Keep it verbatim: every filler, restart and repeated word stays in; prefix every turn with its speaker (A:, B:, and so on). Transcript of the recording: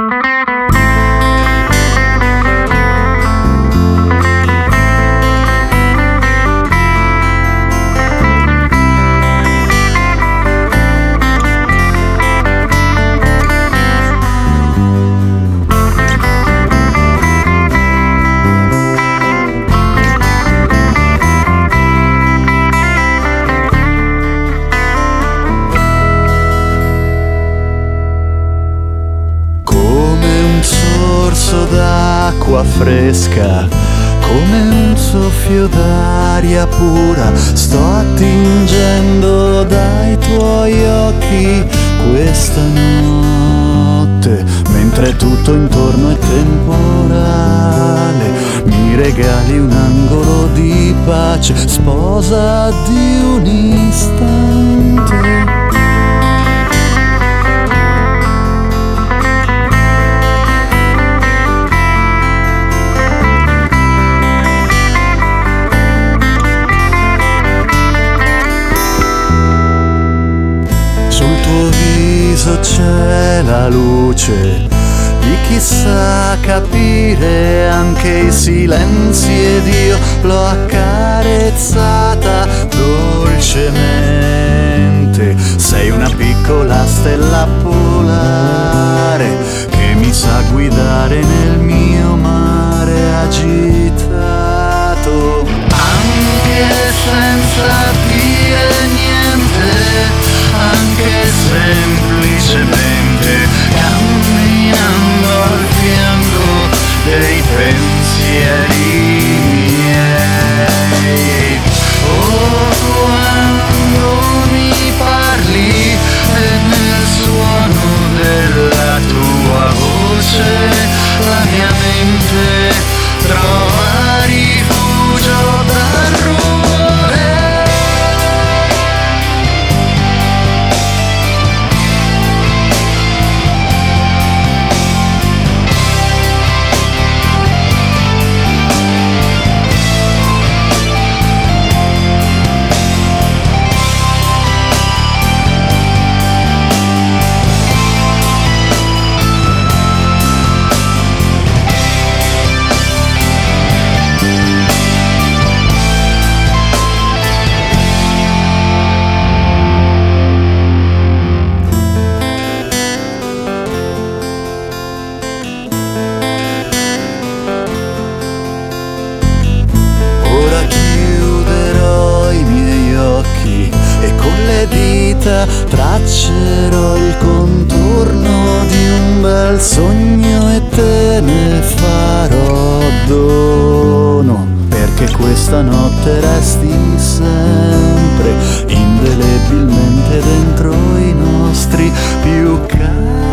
A: D'acqua fresca, come un soffio d'aria pura, sto attingendo dai tuoi occhi questa notte, mentre tutto intorno è temporale. Mi regali un angolo di pace, sposa di un istante. C'è la luce di chi sa capire anche i silenzi ed io l'ho accarezzata dolcemente. Sei una piccola stella polare che mi sa guidare nel mio mare agitato, anche senza dire niente, anche semplicemente camminando al fianco dei pensieri miei. Oh, quando mi parli e nel suono della tua voce la mia mente trova rifugio dal rumore. Traccerò il contorno di un bel sogno e te ne farò dono, perché questa notte resti sempre indelebilmente dentro i nostri più cari